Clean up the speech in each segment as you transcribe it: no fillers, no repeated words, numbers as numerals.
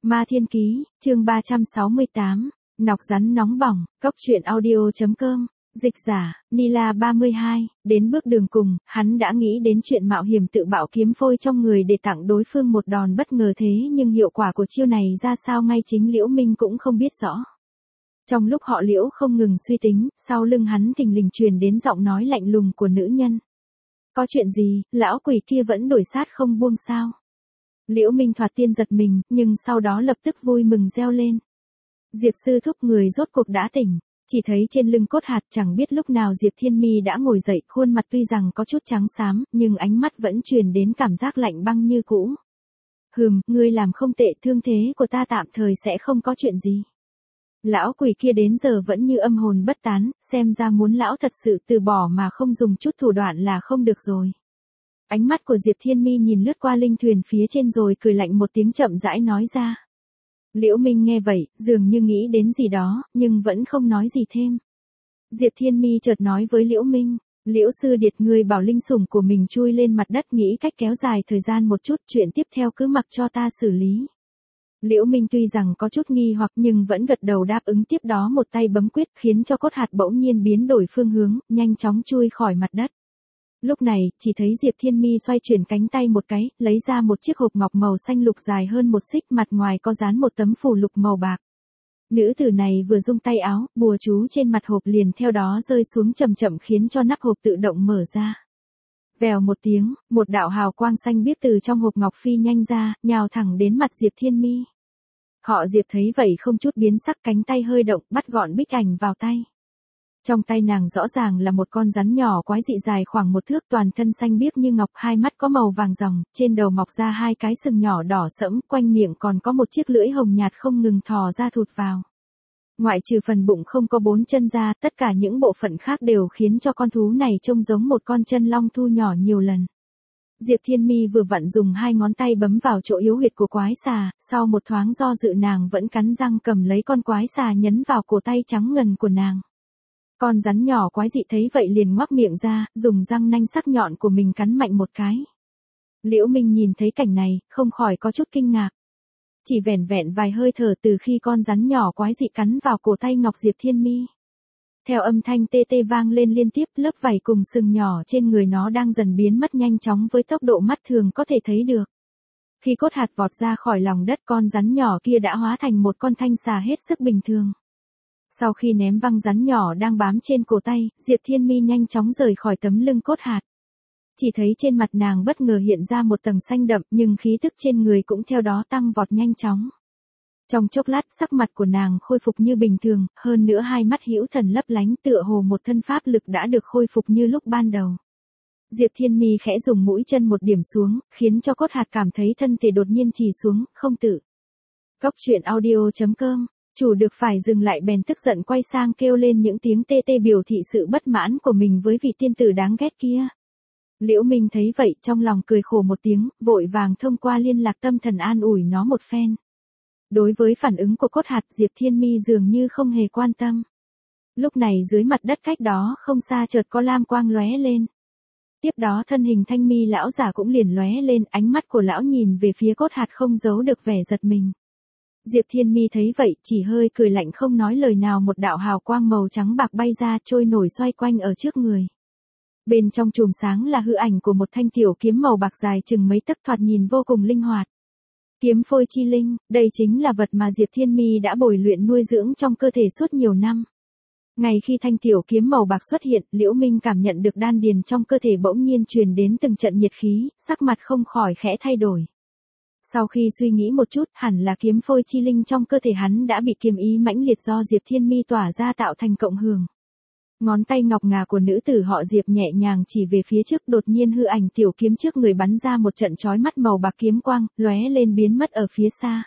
Ma Thiên Ký, chương 368, Nọc rắn nóng bỏng, cóc truyện audio.com, dịch giả, Nila 32, đến bước đường cùng, hắn đã nghĩ đến chuyện mạo hiểm tự bạo kiếm phôi trong người để tặng đối phương một đòn bất ngờ thế nhưng hiệu quả của chiêu này ra sao ngay chính Liễu Minh cũng không biết rõ. Trong lúc họ Liễu không ngừng suy tính, sau lưng hắn thình lình truyền đến giọng nói lạnh lùng của nữ nhân. Có chuyện gì, lão quỷ kia vẫn đuổi sát không buông sao? Liễu Minh thoạt tiên giật mình, nhưng sau đó lập tức vui mừng reo lên. Diệp sư thúc người rốt cuộc đã tỉnh, chỉ thấy trên lưng cốt hạt chẳng biết lúc nào Diệp Thiên Mi đã ngồi dậy, khuôn mặt tuy rằng có chút trắng xám, nhưng ánh mắt vẫn truyền đến cảm giác lạnh băng như cũ. Ngươi làm không tệ, thương thế của ta tạm thời sẽ không có chuyện gì. Lão quỷ kia đến giờ vẫn như âm hồn bất tán, xem ra muốn lão thật sự từ bỏ mà không dùng chút thủ đoạn là không được rồi. Ánh mắt của Diệp Thiên Mi nhìn lướt qua linh thuyền phía trên rồi cười lạnh một tiếng chậm rãi nói ra. Liễu Minh nghe vậy, dường như nghĩ đến gì đó, nhưng vẫn không nói gì thêm. Diệp Thiên Mi chợt nói với Liễu Minh, Liễu sư điệt ngươi bảo linh sủng của mình chui lên mặt đất nghĩ cách kéo dài thời gian một chút, chuyện tiếp theo cứ mặc cho ta xử lý. Liễu Minh tuy rằng có chút nghi hoặc nhưng vẫn gật đầu đáp ứng, tiếp đó một tay bấm quyết khiến cho cốt hạt bỗng nhiên biến đổi phương hướng, nhanh chóng chui khỏi mặt đất. Lúc này, chỉ thấy Diệp Thiên Mi xoay chuyển cánh tay một cái, lấy ra một chiếc hộp ngọc màu xanh lục dài hơn một xích, mặt ngoài có dán một tấm phù lục màu bạc. Nữ tử này vừa rung tay áo, bùa chú trên mặt hộp liền theo đó rơi xuống chậm chậm khiến cho nắp hộp tự động mở ra. Vèo một tiếng, một đạo hào quang xanh biếc từ trong hộp ngọc phi nhanh ra, nhào thẳng đến mặt Diệp Thiên Mi. Họ Diệp thấy vậy không chút biến sắc, cánh tay hơi động, bắt gọn bích ảnh vào tay. Trong tay nàng rõ ràng là một con rắn nhỏ quái dị dài khoảng 1 thước, toàn thân xanh biếc như ngọc, hai mắt có màu vàng ròng, trên đầu mọc ra 2 cái sừng nhỏ đỏ sẫm, quanh miệng còn có một chiếc lưỡi hồng nhạt không ngừng thò ra thụt vào. Ngoại trừ phần bụng không có 4 chân ra, tất cả những bộ phận khác đều khiến cho con thú này trông giống một con chân long thu nhỏ nhiều lần. Diệp Thiên Mi vừa vặn dùng 2 ngón tay bấm vào chỗ yếu huyệt của quái xà, sau một thoáng do dự nàng vẫn cắn răng cầm lấy con quái xà nhấn vào cổ tay trắng ngần của nàng. Con rắn nhỏ quái dị thấy vậy liền ngoác miệng ra, dùng răng nanh sắc nhọn của mình cắn mạnh một cái. Liễu Minh nhìn thấy cảnh này, không khỏi có chút kinh ngạc. Chỉ vẻn vẹn vài hơi thở từ khi con rắn nhỏ quái dị cắn vào cổ tay ngọc Diệp Thiên Mi. Theo âm thanh tê tê vang lên liên tiếp, lớp vảy cùng sừng nhỏ trên người nó đang dần biến mất nhanh chóng với tốc độ mắt thường có thể thấy được. Khi cốt hạt vọt ra khỏi lòng đất, con rắn nhỏ kia đã hóa thành một con thanh xà hết sức bình thường. Sau khi ném văng rắn nhỏ đang bám trên cổ tay, Diệp Thiên Mi nhanh chóng rời khỏi tấm lưng cốt hạt. Chỉ thấy trên mặt nàng bất ngờ hiện ra một tầng xanh đậm, nhưng khí tức trên người cũng theo đó tăng vọt nhanh chóng. Trong chốc lát sắc mặt của nàng khôi phục như bình thường, hơn nữa hai mắt hữu thần lấp lánh tựa hồ một thân pháp lực đã được khôi phục như lúc ban đầu. Diệp Thiên Mi khẽ dùng mũi chân một điểm xuống, khiến cho cốt hạt cảm thấy thân thể đột nhiên trì xuống, không tự. Cóc truyện audio.com, chủ được phải dừng lại bèn tức giận quay sang kêu lên những tiếng tê tê biểu thị sự bất mãn của mình với vị tiên tử đáng ghét kia. Liễu Minh thấy vậy trong lòng cười khổ một tiếng, vội vàng thông qua liên lạc tâm thần an ủi nó một phen. Đối với phản ứng của cốt hạt, Diệp Thiên Mi dường như không hề quan tâm. Lúc này dưới mặt đất cách đó không xa chợt có lam quang lóe lên. Tiếp đó thân hình Thanh Mi lão giả cũng liền lóe lên, ánh mắt của lão nhìn về phía cốt hạt không giấu được vẻ giật mình. Diệp Thiên Mi thấy vậy chỉ hơi cười lạnh không nói lời nào, một đạo hào quang màu trắng bạc bay ra trôi nổi xoay quanh ở trước người. Bên trong chùm sáng là hư ảnh của một thanh tiểu kiếm màu bạc dài chừng mấy tấc, thoạt nhìn vô cùng linh hoạt. Kiếm phôi chi linh, đây chính là vật mà Diệp Thiên Mi đã bồi luyện nuôi dưỡng trong cơ thể suốt nhiều năm. Ngay khi thanh tiểu kiếm màu bạc xuất hiện, Liễu Minh cảm nhận được đan điền trong cơ thể bỗng nhiên truyền đến từng trận nhiệt khí, sắc mặt không khỏi khẽ thay đổi. Sau khi suy nghĩ một chút, hẳn là kiếm phôi chi linh trong cơ thể hắn đã bị kiếm ý mãnh liệt do Diệp Thiên Mi tỏa ra tạo thành cộng hưởng. Ngón tay ngọc ngà của nữ tử họ Diệp nhẹ nhàng chỉ về phía trước, đột nhiên hư ảnh tiểu kiếm trước người bắn ra một trận chói mắt màu bạc kiếm quang, lóe lên biến mất ở phía xa.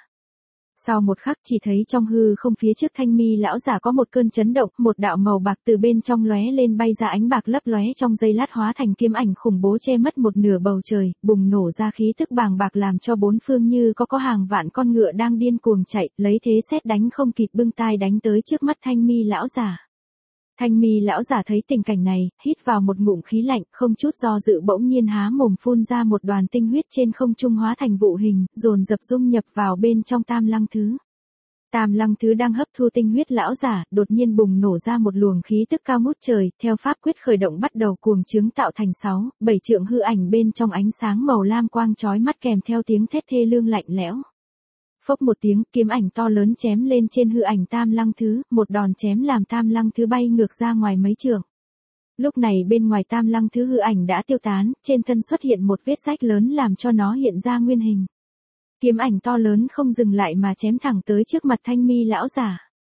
Sau một khắc chỉ thấy trong hư không phía trước Thanh Mi lão giả có một cơn chấn động, một đạo màu bạc từ bên trong lóe lên bay ra, ánh bạc lấp lóe trong giây lát hóa thành kiếm ảnh khủng bố che mất một nửa bầu trời, bùng nổ ra khí tức bàng bạc làm cho bốn phương như có hàng vạn con ngựa đang điên cuồng chạy, lấy thế sét đánh không kịp bưng tai đánh tới trước mắt Thanh Mi lão giả. Thanh mi lão giả thấy tình cảnh này, hít vào một ngụm khí lạnh, không chút do dự bỗng nhiên há mồm phun ra một đoàn tinh huyết trên không trung hóa thành vụ hình, dồn dập dung nhập vào bên trong Tam Lăng Thứ. Tam Lăng Thứ đang hấp thu tinh huyết lão giả, đột nhiên bùng nổ ra một luồng khí tức cao ngút trời, theo pháp quyết khởi động bắt đầu cuồng trướng tạo thành 6-7 trượng hư ảnh bên trong ánh sáng màu lam quang chói mắt kèm theo tiếng thét thê lương lạnh lẽo. Phốc một tiếng, kiếm ảnh to lớn chém lên trên hư ảnh Tam Lăng Thứ, một đòn chém làm Tam Lăng Thứ bay ngược ra ngoài mấy trượng. Lúc này bên ngoài Tam Lăng Thứ hư ảnh đã tiêu tán, trên thân xuất hiện một vết rách lớn làm cho nó hiện ra nguyên hình. Kiếm ảnh to lớn không dừng lại mà chém thẳng tới trước mặt Thanh mi lão giả.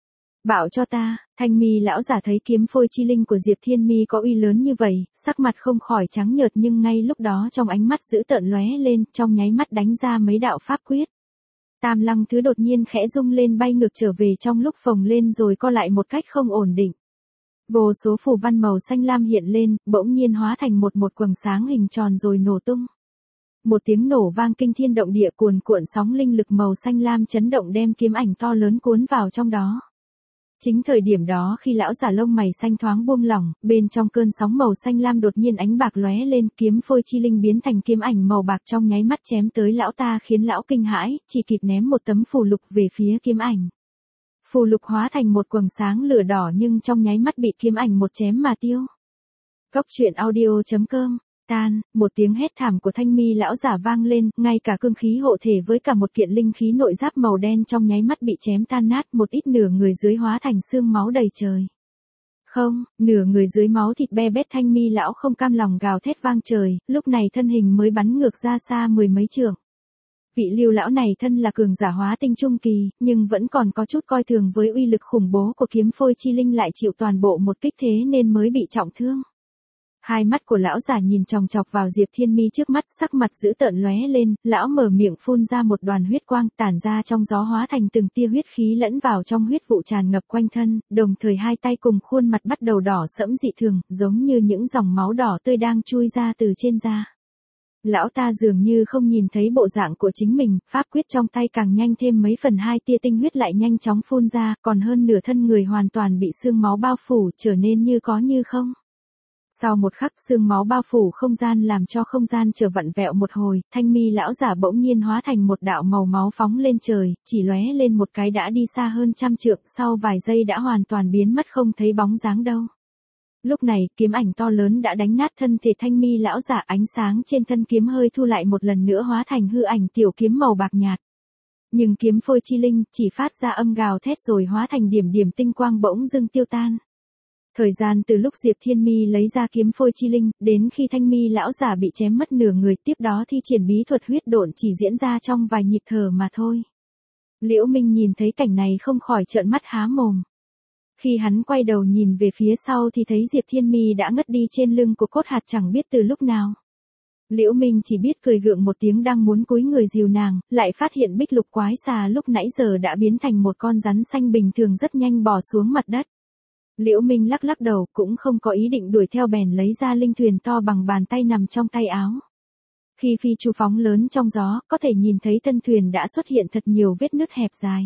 Bảo cho ta, Thanh mi lão giả thấy kiếm phôi chi linh của Diệp Thiên Mi có uy lớn như vậy, sắc mặt không khỏi trắng nhợt nhưng ngay lúc đó trong ánh mắt dữ tợn lóe lên, trong nháy mắt đánh ra mấy đạo pháp quyết. Tam Lăng Thứ đột nhiên khẽ rung lên bay ngược trở về trong lúc phồng lên rồi co lại một cách không ổn định. Vô số phù văn màu xanh lam hiện lên, bỗng nhiên hóa thành một quầng sáng hình tròn rồi nổ tung. Một tiếng nổ vang kinh thiên động địa cuồn cuộn sóng linh lực màu xanh lam chấn động đem kiếm ảnh to lớn cuốn vào trong đó. Chính thời điểm đó khi lão giả lông mày xanh thoáng buông lỏng, bên trong cơn sóng màu xanh lam đột nhiên ánh bạc lóe lên, kiếm phôi chi linh biến thành kiếm ảnh màu bạc trong nháy mắt chém tới lão ta khiến lão kinh hãi, chỉ kịp ném một tấm phù lục về phía kiếm ảnh. Phù lục hóa thành một quầng sáng lửa đỏ nhưng trong nháy mắt bị kiếm ảnh một chém mà tiêu. Cốc truyện audio.com Tan, một tiếng hét thảm của Thanh mi lão giả vang lên, ngay cả cương khí hộ thể với cả một kiện linh khí nội giáp màu đen trong nháy mắt bị chém tan nát, một ít nửa người dưới hóa thành xương máu đầy trời. Không, nửa người dưới máu thịt be bét. Thanh mi lão không cam lòng gào thét vang trời, lúc này thân hình mới bắn ngược ra xa mười mấy trượng. Vị Lưu lão này thân là cường giả hóa tinh trung kỳ, nhưng vẫn còn có chút coi thường với uy lực khủng bố của kiếm phôi chi linh, lại chịu toàn bộ một kích thế nên mới bị trọng thương. Hai mắt của lão giả nhìn chòng chọc vào Diệp Thiên Mi trước mắt, sắc mặt dữ tợn lóe lên, lão mở miệng phun ra một đoàn huyết quang tản ra trong gió hóa thành từng tia huyết khí lẫn vào trong huyết vụ tràn ngập quanh thân, đồng thời hai tay cùng khuôn mặt bắt đầu đỏ sẫm dị thường, giống như những dòng máu đỏ tươi đang chui ra từ trên da. Lão ta dường như không nhìn thấy bộ dạng của chính mình, pháp quyết trong tay càng nhanh thêm mấy phần, hai tia tinh huyết lại nhanh chóng phun ra, còn hơn nửa thân người hoàn toàn bị sương máu bao phủ, trở nên như có như không. Sau một khắc sương máu bao phủ không gian làm cho không gian trở vặn vẹo một hồi, Thanh mi lão giả bỗng nhiên hóa thành một đạo màu máu phóng lên trời, chỉ lóe lên một cái đã đi xa hơn trăm trượng, sau vài giây đã hoàn toàn biến mất không thấy bóng dáng đâu. Lúc này, kiếm ảnh to lớn đã đánh nát thân thể Thanh mi lão giả, ánh sáng trên thân kiếm hơi thu lại một lần nữa hóa thành hư ảnh tiểu kiếm màu bạc nhạt. Nhưng kiếm phôi chi linh chỉ phát ra âm gào thét rồi hóa thành điểm điểm tinh quang bỗng dưng tiêu tan. Thời gian từ lúc Diệp Thiên Mi lấy ra kiếm phôi chi linh, đến khi Thanh mi lão giả bị chém mất nửa người, tiếp đó thi triển bí thuật huyết độn chỉ diễn ra trong vài nhịp thở mà thôi. Liễu Minh nhìn thấy cảnh này không khỏi trợn mắt há mồm. Khi hắn quay đầu nhìn về phía sau thì thấy Diệp Thiên Mi đã ngất đi trên lưng của cốt hạt chẳng biết từ lúc nào. Liễu Minh chỉ biết cười gượng một tiếng, đang muốn cúi người dìu nàng, lại phát hiện bích lục quái xà lúc nãy giờ đã biến thành một con rắn xanh bình thường rất nhanh bò xuống mặt đất. Liễu Minh lắc lắc đầu, cũng không có ý định đuổi theo, bèn lấy ra linh thuyền to bằng bàn tay nằm trong tay áo. Khi phi chu phóng lớn trong gió, có thể nhìn thấy thân thuyền đã xuất hiện thật nhiều vết nứt hẹp dài.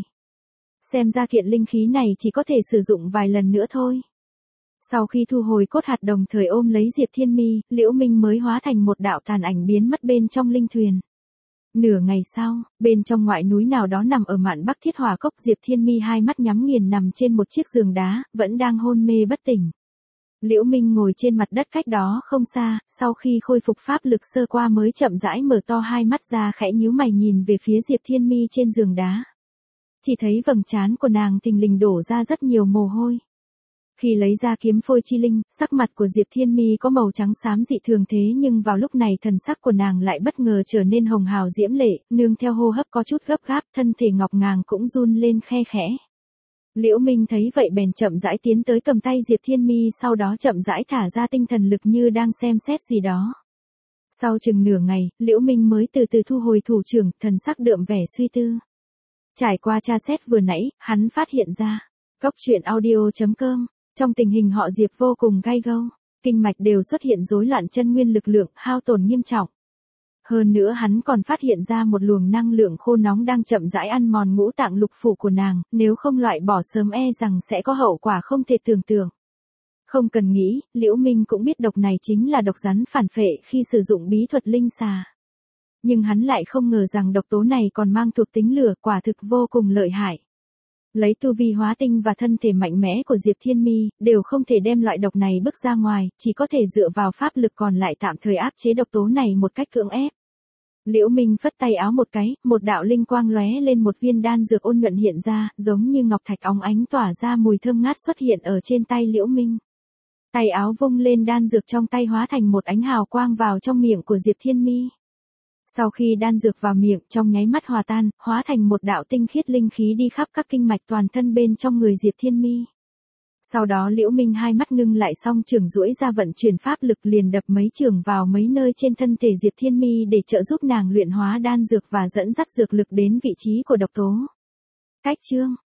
Xem ra kiện linh khí này chỉ có thể sử dụng vài lần nữa thôi. Sau khi thu hồi cốt hạt đồng thời ôm lấy Diệp Thiên Mi, Liễu Minh mới hóa thành một đạo tàn ảnh biến mất bên trong linh thuyền. Nửa ngày sau, bên trong ngoại núi nào đó nằm ở mạn Bắc Thiết Hỏa Cốc, Diệp Thiên Mi hai mắt nhắm nghiền nằm trên một chiếc giường đá, vẫn đang hôn mê bất tỉnh. Liễu Minh ngồi trên mặt đất cách đó không xa, sau khi khôi phục pháp lực sơ qua mới chậm rãi mở to hai mắt ra, khẽ nhíu mày nhìn về phía Diệp Thiên Mi trên giường đá. Chỉ thấy vầng trán của nàng thình lình đổ ra rất nhiều mồ hôi. Khi lấy ra kiếm phôi chi linh, sắc mặt của Diệp Thiên Mi có màu trắng xám dị thường, thế nhưng vào lúc này thần sắc của nàng lại bất ngờ trở nên hồng hào diễm lệ, nương theo hô hấp có chút gấp gáp, thân thể ngọc ngàng cũng run lên khe khẽ. Liễu Minh thấy vậy bèn chậm rãi tiến tới cầm tay Diệp Thiên Mi, sau đó chậm rãi thả ra tinh thần lực như đang xem xét gì đó. Sau chừng nửa ngày, Liễu Minh mới từ từ thu hồi thủ trưởng, thần sắc đượm vẻ suy tư. Trải qua tra xét vừa nãy, hắn phát hiện ra, Cốc truyện audio.com, trong tình hình họ Diệp vô cùng gay go, kinh mạch đều xuất hiện rối loạn, chân nguyên lực lượng hao tổn nghiêm trọng. Hơn nữa hắn còn phát hiện ra một luồng năng lượng khô nóng đang chậm rãi ăn mòn ngũ tạng lục phủ của nàng, nếu không loại bỏ sớm e rằng sẽ có hậu quả không thể tưởng tượng. Không cần nghĩ, Liễu Minh cũng biết độc này chính là độc rắn phản phệ khi sử dụng bí thuật linh xà. Nhưng hắn lại không ngờ rằng độc tố này còn mang thuộc tính lửa, quả thực vô cùng lợi hại. Lấy tu vi hóa tinh và thân thể mạnh mẽ của Diệp Thiên Mi, đều không thể đem loại độc này bước ra ngoài, chỉ có thể dựa vào pháp lực còn lại tạm thời áp chế độc tố này một cách cưỡng ép. Liễu Minh phất tay áo một cái, một đạo linh quang lóe lên, một viên đan dược ôn nhuận hiện ra, giống như ngọc thạch óng ánh tỏa ra mùi thơm ngát xuất hiện ở trên tay Liễu Minh. Tay áo vung lên, đan dược trong tay hóa thành một ánh hào quang vào trong miệng của Diệp Thiên Mi. Sau khi đan dược vào miệng, trong nháy mắt hòa tan, hóa thành một đạo tinh khiết linh khí đi khắp các kinh mạch toàn thân bên trong người Diệp Thiên Mi. Sau đó Liễu Minh hai mắt ngưng lại, song trường duỗi ra vận chuyển pháp lực, liền đập mấy trường vào mấy nơi trên thân thể Diệp Thiên Mi để trợ giúp nàng luyện hóa đan dược và dẫn dắt dược lực đến vị trí của độc tố. Cách chương